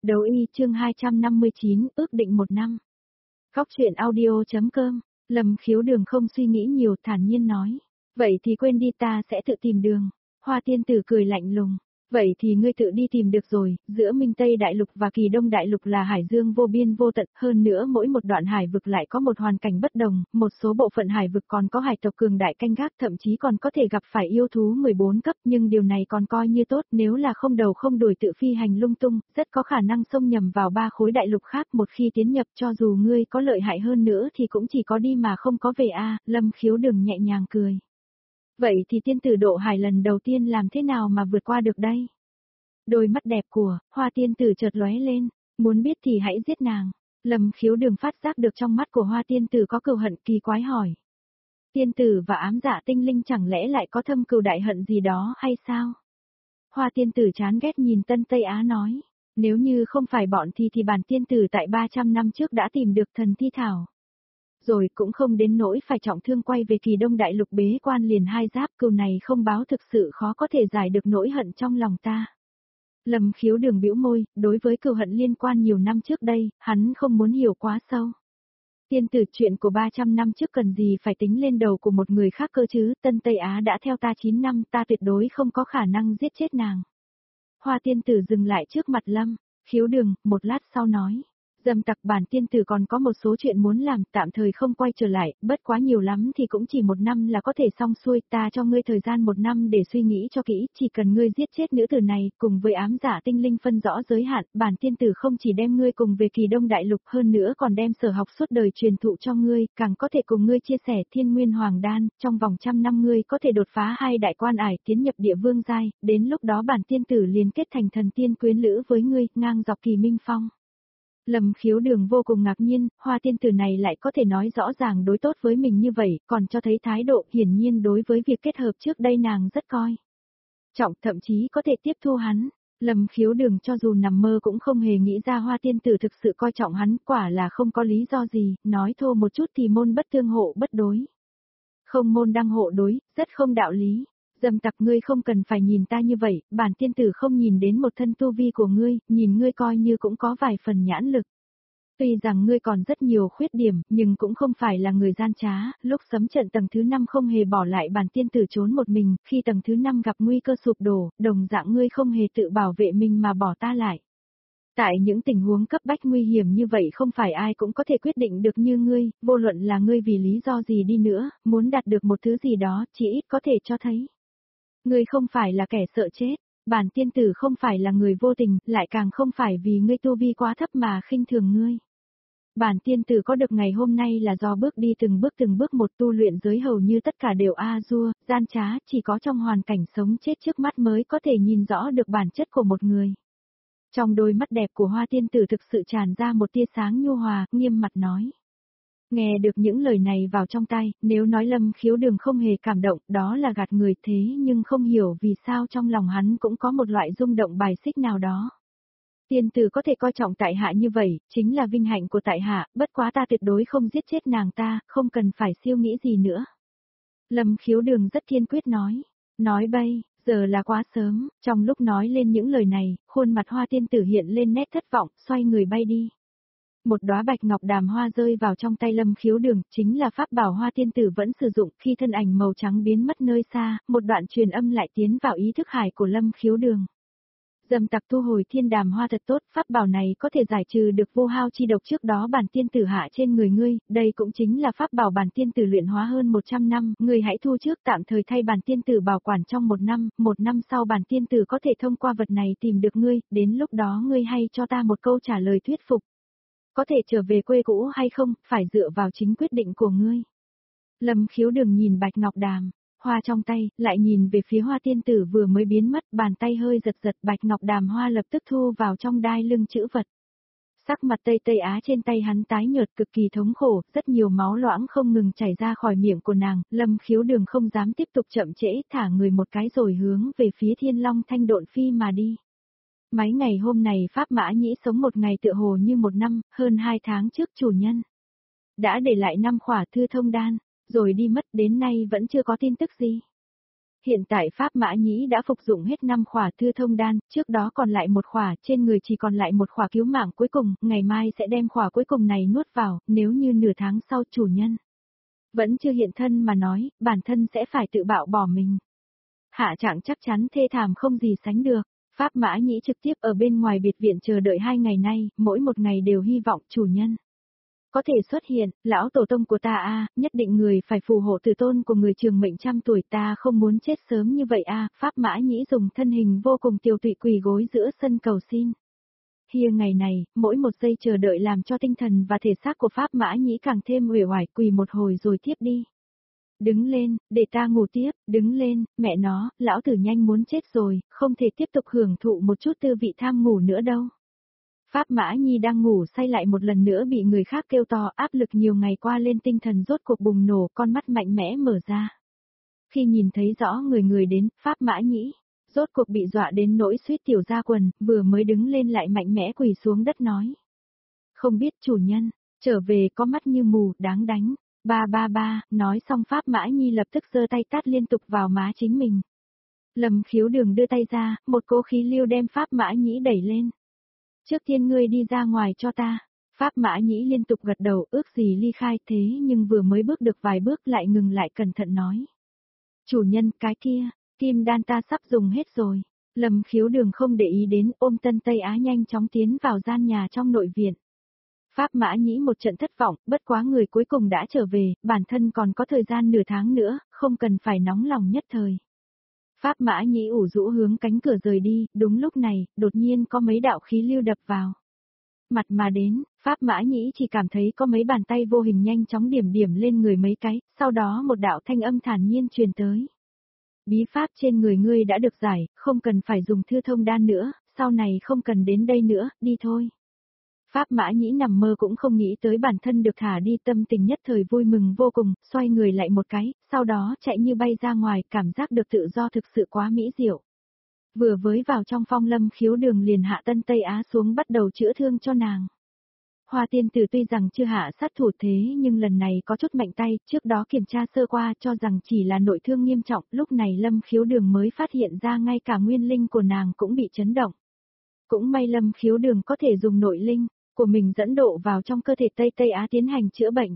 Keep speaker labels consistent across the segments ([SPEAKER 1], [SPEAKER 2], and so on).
[SPEAKER 1] Đấu y chương 259, ước định 1 năm. Góc truyện audio.com, Lâm Khiếu Đường không suy nghĩ nhiều thản nhiên nói. Vậy thì quên đi, ta sẽ tự tìm đường. Hoa tiên tử cười lạnh lùng. Vậy thì ngươi tự đi tìm được rồi, giữa Minh Tây Đại Lục và Kỳ Đông Đại Lục là hải dương vô biên vô tận, hơn nữa mỗi một đoạn hải vực lại có một hoàn cảnh bất đồng, một số bộ phận hải vực còn có hải tộc cường đại canh gác, thậm chí còn có thể gặp phải yêu thú 14 cấp, nhưng điều này còn coi như tốt, nếu là không đầu không đuổi tự phi hành lung tung, rất có khả năng xông nhầm vào 3 khối đại lục khác, một khi tiến nhập cho dù ngươi có lợi hại hơn nữa thì cũng chỉ có đi mà không có về a. Lâm Khiếu Đường nhẹ nhàng cười. Vậy thì tiên tử độ hải lần đầu tiên làm thế nào mà vượt qua được đây? Đôi mắt đẹp của Hoa tiên tử chợt lóe lên, muốn biết thì hãy giết nàng. Lâm Khiếu Đường phát giác được trong mắt của Hoa tiên tử có cừu hận, kỳ quái hỏi. Tiên tử và ám dạ tinh linh chẳng lẽ lại có thâm cừu đại hận gì đó hay sao? Hoa tiên tử chán ghét nhìn Tân Tây Á nói, nếu như không phải bọn thì bản tiên tử tại 300 năm trước đã tìm được thần thi thảo. Rồi cũng không đến nỗi phải trọng thương quay về Kỳ Đông Đại Lục bế quan liền 2 giáp, cừu này không báo thực sự khó có thể giải được nỗi hận trong lòng ta. Lâm Khiếu Đường bĩu môi, đối với cừu hận liên quan nhiều năm trước đây, hắn không muốn hiểu quá sâu. Tiên tử, chuyện của 300 năm trước cần gì phải tính lên đầu của một người khác cơ chứ, Tân Tây Á đã theo ta 9 năm, ta tuyệt đối không có khả năng giết chết nàng. Hoa tiên tử dừng lại trước mặt Lâm Khiếu Đường, một lát sau nói. Dâm tặc, bản tiên tử còn có một số chuyện muốn làm, tạm thời không quay trở lại, bất quá nhiều lắm thì cũng chỉ 1 năm là có thể xong xuôi, ta cho ngươi thời gian 1 năm để suy nghĩ cho kỹ, chỉ cần ngươi giết chết nữ tử này, cùng với ám dạ tinh linh phân rõ giới hạn, bản tiên tử không chỉ đem ngươi cùng về Kỳ Đông Đại Lục, hơn nữa còn đem sở học suốt đời truyền thụ cho ngươi, càng có thể cùng ngươi chia sẻ Thiên Nguyên Hoàng Đan, trong vòng 100 năm ngươi có thể đột phá 2 đại quan ải, tiến nhập địa vương giai, đến lúc đó bản tiên tử liền kết thành thần tiên quyến lữ với ngươi, ngang dọc Kỳ Minh Phong. Lâm Khiếu Đường vô cùng ngạc nhiên, Hoa tiên tử này lại có thể nói rõ ràng đối tốt với mình như vậy, còn cho thấy thái độ, hiển nhiên đối với việc kết hợp trước đây nàng rất coi trọng, thậm chí có thể tiếp thu hắn. Lâm Khiếu Đường cho dù nằm mơ cũng không hề nghĩ ra Hoa tiên tử thực sự coi trọng hắn, quả là không có lý do gì, nói thô một chút thì môn bất tương hộ bất đối. Không môn đăng hộ đối, rất không đạo lý. Dâm tặc, ngươi không cần phải nhìn ta như vậy, bản tiên tử không nhìn đến một thân tu vi của ngươi, nhìn ngươi coi như cũng có vài phần nhãn lực. Tuy rằng ngươi còn rất nhiều khuyết điểm, nhưng cũng không phải là người gian trá, lúc sấm trận tầng thứ 5 không hề bỏ lại bản tiên tử trốn một mình, khi tầng thứ 5 gặp nguy cơ sụp đổ, đồng dạng ngươi không hề tự bảo vệ mình mà bỏ ta lại. Tại những tình huống cấp bách nguy hiểm như vậy không phải ai cũng có thể quyết định được như ngươi, vô luận là ngươi vì lý do gì đi nữa, muốn đạt được một thứ gì đó, chỉ ít có thể cho thấy. Ngươi không phải là kẻ sợ chết, bản tiên tử không phải là người vô tình, lại càng không phải vì ngươi tu vi quá thấp mà khinh thường ngươi. Bản tiên tử có được ngày hôm nay là do bước đi từng bước một, tu luyện giới hầu như tất cả đều a-dua, gian trá, chỉ có trong hoàn cảnh sống chết trước mắt mới có thể nhìn rõ được bản chất của một người. Trong đôi mắt đẹp của Hoa tiên tử thực sự tràn ra một tia sáng nhu hòa, nghiêm mặt nói. Nghe được những lời này vào trong tai, nếu nói Lâm Khiếu Đường không hề cảm động, đó là gạt người, thế nhưng không hiểu vì sao trong lòng hắn cũng có một loại rung động bài xích nào đó. Tiên tử có thể coi trọng tại hạ như vậy, chính là vinh hạnh của tại hạ, bất quá ta tuyệt đối không giết chết nàng ta, không cần phải siêu nghĩ gì nữa. Lâm Khiếu Đường rất kiên quyết nói. Nói bay, giờ là quá sớm, trong lúc nói lên những lời này, khuôn mặt Hoa tiên tử hiện lên nét thất vọng, xoay người bay đi. Một đóa bạch ngọc đàm hoa rơi vào trong tay Lâm Khiếu Đường, chính là pháp bảo Hoa tiên tử vẫn sử dụng, khi thân ảnh màu trắng biến mất nơi xa, một đoạn truyền âm lại tiến vào ý thức hải của Lâm Khiếu Đường. Dâm tặc, thu hồi thiên đàm hoa thật tốt, pháp bảo này có thể giải trừ được vô hao chi độc trước đó bản tiên tử hạ trên người ngươi, đây cũng chính là pháp bảo bản tiên tử luyện hóa hơn 100 năm, ngươi hãy thu trước, tạm thời thay bản tiên tử bảo quản trong 1 năm sau bản tiên tử có thể thông qua vật này tìm được ngươi, đến lúc đó ngươi hay cho ta một câu trả lời thuyết phục. Có thể trở về quê cũ hay không, phải dựa vào chính quyết định của ngươi. Lâm Khiếu Đường nhìn bạch ngọc đàm hoa trong tay, lại nhìn về phía Hoa tiên tử vừa mới biến mất, bàn tay hơi giật giật, bạch ngọc đàm hoa lập tức thu vào trong đai lưng chữ vật. Sắc mặt Tây Á trên tay hắn tái nhợt, cực kỳ thống khổ, rất nhiều máu loãng không ngừng chảy ra khỏi miệng của nàng, Lâm Khiếu Đường không dám tiếp tục chậm trễ, thả người một cái rồi hướng về phía Thiên Long Thanh Độn Phi mà đi. Mấy ngày hôm này Pháp Mã Nhĩ sống một ngày tựa hồ như 1 năm, hơn 2 tháng trước chủ nhân đã để lại 5 khỏa thư thông đan, rồi đi mất, đến nay vẫn chưa có tin tức gì. Hiện tại Pháp Mã Nhĩ đã phục dụng hết 5 khỏa thư thông đan, trước đó còn lại một khỏa, trên người chỉ còn lại một khỏa cứu mạng cuối cùng, ngày mai sẽ đem khỏa cuối cùng này nuốt vào, nếu như nửa tháng sau chủ nhân vẫn chưa hiện thân mà nói, bản thân sẽ phải tự bạo bỏ mình. Hạ trạng chắc chắn thê thảm không gì sánh được. Pháp Mã Nhĩ trực tiếp ở bên ngoài biệt viện chờ đợi 2 ngày nay, mỗi một ngày đều hy vọng chủ nhân có thể xuất hiện, lão tổ tông của ta nhất định người phải phù hộ tử tôn của người trường mệnh trăm tuổi, ta không muốn chết sớm như vậy Pháp Mã Nhĩ dùng thân hình vô cùng tiều tụy quỳ gối giữa sân cầu xin. Ngày này, mỗi một giây chờ đợi làm cho tinh thần và thể xác của Pháp Mã Nhĩ càng thêm uể oải, quỳ một hồi rồi tiếp đi. Đứng lên, để ta ngủ tiếp, đứng lên, mẹ nó, lão tử nhanh muốn chết rồi, không thể tiếp tục hưởng thụ một chút tư vị tham ngủ nữa đâu. Pháp Mã Nhi đang ngủ say lại một lần nữa bị người khác kêu to, áp lực nhiều ngày qua lên tinh thần rốt cuộc bùng nổ, con mắt mạnh mẽ mở ra. Khi nhìn thấy rõ người đến, Pháp Mã Nhĩ rốt cuộc bị dọa đến nỗi suýt tiểu ra quần, vừa mới đứng lên lại mạnh mẽ quỳ xuống đất nói. Không biết chủ nhân, trở về có mắt như mù, đáng đánh. Ba, nói xong Pháp Mã Nhi lập tức giơ tay tát liên tục vào má chính mình. Lâm Khiếu Đường đưa tay ra, một cỗ khí lưu đem Pháp Mã Nhĩ đẩy lên. Trước tiên ngươi đi ra ngoài cho ta. Pháp Mã Nhĩ liên tục gật đầu, ước gì ly khai, thế nhưng vừa mới bước được vài bước lại ngừng lại, cẩn thận nói. Chủ nhân, cái kia, kim đan ta sắp dùng hết rồi. Lâm Khiếu Đường không để ý đến, ôm Tân Tây Á nhanh chóng tiến vào gian nhà trong nội viện. Pháp Mã Nhĩ một trận thất vọng, bất quá người cuối cùng đã trở về, bản thân còn có thời gian nửa tháng nữa, không cần phải nóng lòng nhất thời. Pháp Mã Nhĩ ủ rũ hướng cánh cửa rời đi, đúng lúc này, đột nhiên có mấy đạo khí lưu đập vào mặt mà đến, Pháp Mã Nhĩ chỉ cảm thấy có mấy bàn tay vô hình nhanh chóng điểm điểm lên người mấy cái, sau đó một đạo thanh âm thản nhiên truyền tới. Bí pháp trên người ngươi đã được giải, không cần phải dùng thư thông đan nữa, sau này không cần đến đây nữa, đi thôi. Pháp Mã Nhĩ nằm mơ cũng không nghĩ tới bản thân được thả đi, tâm tình nhất thời vui mừng vô cùng, xoay người lại một cái, sau đó chạy như bay ra ngoài, cảm giác được tự do thực sự quá mỹ diệu. Vừa với vào trong phong Lâm Khiếu Đường liền hạ Tân Tây Á xuống bắt đầu chữa thương cho nàng. Hoa tiên tử tuy rằng chưa hạ sát thủ thế nhưng lần này có chút mạnh tay, trước đó kiểm tra sơ qua cho rằng chỉ là nội thương nghiêm trọng, lúc này Lâm Khiếu Đường mới phát hiện ra ngay cả nguyên linh của nàng cũng bị chấn động. Cũng may Lâm Khiếu Đường có thể dùng nội linh của mình dẫn độ vào trong cơ thể Tây Á tiến hành chữa bệnh.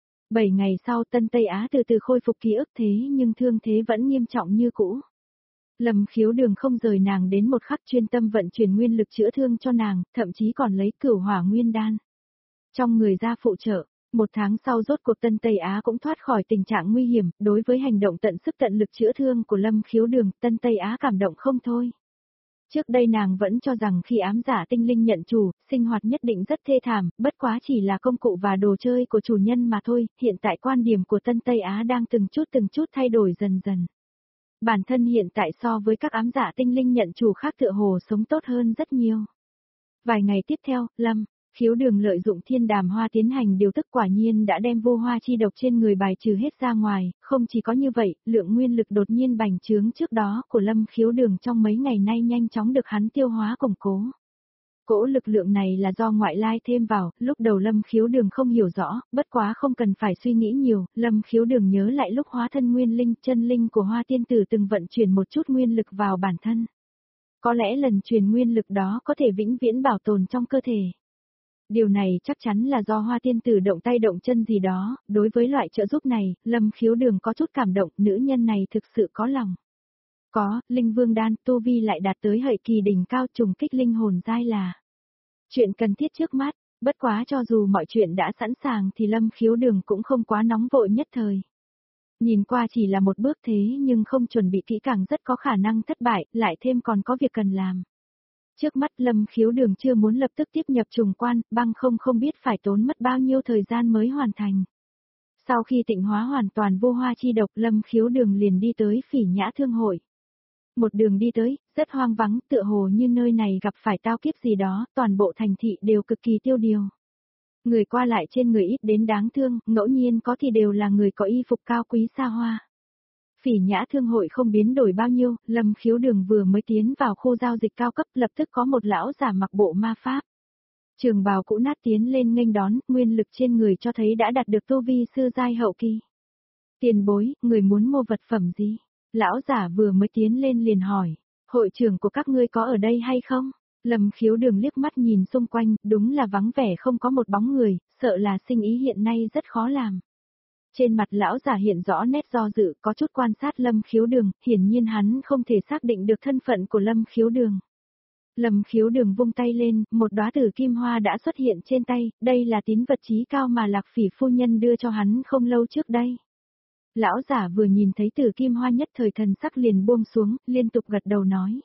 [SPEAKER 1] 7 ngày sau Tân Tây Á từ từ khôi phục ký ức thế nhưng thương thế vẫn nghiêm trọng như cũ. Lâm Khiếu Đường không rời nàng đến một khắc, chuyên tâm vận chuyển nguyên lực chữa thương cho nàng, thậm chí còn lấy Cửu Hỏa Nguyên Đan trong người ra phụ trợ. 1 tháng sau rốt cuộc Tân Tây Á cũng thoát khỏi tình trạng nguy hiểm, đối với hành động tận sức tận lực chữa thương của Lâm Khiếu Đường, Tân Tây Á cảm động không thôi. Trước đây nàng vẫn cho rằng khi ám giả tinh linh nhận chủ, sinh hoạt nhất định rất thê thảm, bất quá chỉ là công cụ và đồ chơi của chủ nhân mà thôi, hiện tại quan điểm của Tân Tây Á đang từng chút thay đổi dần dần. Bản thân hiện tại so với các ám giả tinh linh nhận chủ khác tựa hồ sống tốt hơn rất nhiều. Vài ngày tiếp theo, Lâm Khiếu Đường lợi dụng thiên đàm hoa tiến hành điều tức, quả nhiên đã đem vô hoa chi độc trên người bài trừ hết ra ngoài, không chỉ có như vậy, lượng nguyên lực đột nhiên bành trướng trước đó của Lâm Khiếu Đường trong mấy ngày nay nhanh chóng được hắn tiêu hóa củng cố. Cỗ lực lượng này là do ngoại lai thêm vào, lúc đầu Lâm Khiếu Đường không hiểu rõ, bất quá không cần phải suy nghĩ nhiều, Lâm Khiếu Đường nhớ lại lúc hóa thân nguyên linh, chân linh của Hoa Tiên Tử từng vận chuyển một chút nguyên lực vào bản thân. Có lẽ lần truyền nguyên lực đó có thể vĩnh viễn bảo tồn trong cơ thể. Điều này chắc chắn là do Hoa Tiên Tử động tay động chân gì đó, đối với loại trợ giúp này, Lâm Khiếu Đường có chút cảm động, nữ nhân này thực sự có lòng. Có, Linh Vương Đan, tu vi lại đạt tới hợi kỳ đỉnh cao, trùng kích linh hồn giai là chuyện cần thiết trước mắt, bất quá cho dù mọi chuyện đã sẵn sàng thì Lâm Khiếu Đường cũng không quá nóng vội nhất thời. Nhìn qua chỉ là một bước thế nhưng không chuẩn bị kỹ càng rất có khả năng thất bại, lại thêm còn có việc cần làm. Trước mắt Lâm Khiếu Đường chưa muốn lập tức tiếp nhập trùng quan, băng không biết phải tốn mất bao nhiêu thời gian mới hoàn thành. Sau khi tịnh hóa hoàn toàn vô hoa chi độc, Lâm Khiếu Đường liền đi tới Phỉ Nhã Thương Hội. Một đường đi tới, rất hoang vắng, tựa hồ như nơi này gặp phải tao kiếp gì đó, toàn bộ thành thị đều cực kỳ tiêu điều. Người qua lại trên người ít đến đáng thương, ngẫu nhiên có thì đều là người có y phục cao quý xa hoa. Phỉ Nhã Thương Hội không biến đổi bao nhiêu, Lâm Khiếu Đường vừa mới tiến vào khu giao dịch cao cấp, lập tức có một lão giả mặc bộ ma pháp. Trường bào cũ nát tiến lên nghênh đón, nguyên lực trên người cho thấy đã đạt được tu vi sư giai hậu kỳ. Tiền bối, người muốn mua vật phẩm gì? Lão giả vừa mới tiến lên liền hỏi, hội trưởng của các ngươi có ở đây hay không? Lâm Khiếu Đường liếc mắt nhìn xung quanh, đúng là vắng vẻ không có một bóng người, sợ là sinh ý hiện nay rất khó làm. Trên mặt lão giả hiện rõ nét do dự, có chút quan sát Lâm Khiếu Đường, hiển nhiên hắn không thể xác định được thân phận của Lâm Khiếu Đường. Lâm Khiếu Đường vung tay lên, một đóa tử kim hoa đã xuất hiện trên tay, đây là tín vật chí cao mà Lạc Phỉ phu nhân đưa cho hắn không lâu trước đây. Lão giả vừa nhìn thấy tử kim hoa nhất thời thần sắc liền buông xuống, liên tục gật đầu nói.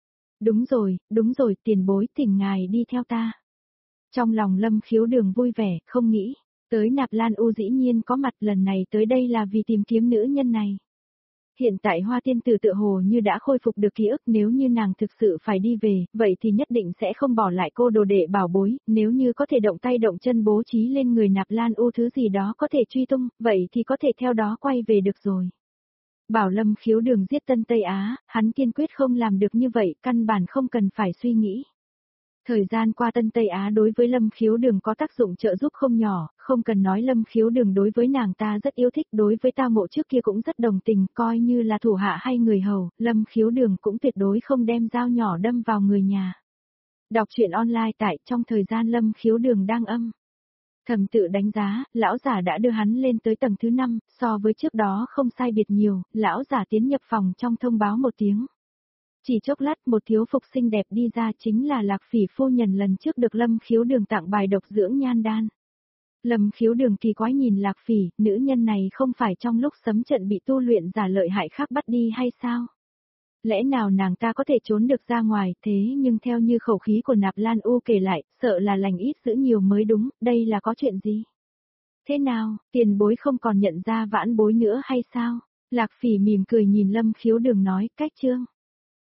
[SPEAKER 1] Đúng rồi, tiền bối thỉnh ngài đi theo ta. Trong lòng Lâm Khiếu Đường vui vẻ, không nghĩ, tới Nạp Lan U dĩ nhiên có mặt lần này tới đây là vì tìm kiếm nữ nhân này. Hiện tại Hoa Tiên Tử tựa hồ như đã khôi phục được ký ức, nếu như nàng thực sự phải đi về, vậy thì nhất định sẽ không bỏ lại cô đồ đệ bảo bối, nếu như có thể động tay động chân bố trí lên người Nạp Lan U thứ gì đó có thể truy tung, vậy thì có thể theo đó quay về được rồi. Bảo Lâm Khiếu Đường giết Tân Tây Á, hắn kiên quyết không làm được như vậy, căn bản không cần phải suy nghĩ. Thời gian qua Tân Tây Á đối với Lâm Khiếu Đường có tác dụng trợ giúp không nhỏ, không cần nói Lâm Khiếu Đường đối với nàng ta rất yêu thích, đối với Tao Ngộ trước kia cũng rất đồng tình, coi như là thủ hạ hay người hầu, Lâm Khiếu Đường cũng tuyệt đối không đem dao nhỏ đâm vào người nhà. Đọc truyện online tại trong thời gian Lâm Khiếu Đường đang âm thầm tự đánh giá, lão giả đã đưa hắn lên tới tầng thứ 5, so với trước đó không sai biệt nhiều, lão giả tiến nhập phòng trong thông báo một tiếng. Chỉ chốc lát một thiếu phục xinh đẹp đi ra, chính là Lạc Phỉ phu nhân lần trước được Lâm Khiếu Đường tặng bài độc dưỡng nhan đan. Lâm Khiếu Đường kỳ quái nhìn Lạc Phỉ, nữ nhân này không phải trong lúc sấm trận bị tu luyện giả lợi hại khác bắt đi hay sao? Lẽ nào nàng ta có thể trốn được ra ngoài, thế nhưng theo như khẩu khí của Nạp Lan U kể lại, sợ là lành ít giữ nhiều mới đúng, đây là có chuyện gì? Thế nào, tiền bối không còn nhận ra vãn bối nữa hay sao? Lạc Phỉ mỉm cười nhìn Lâm Khiếu Đường nói, cách chương.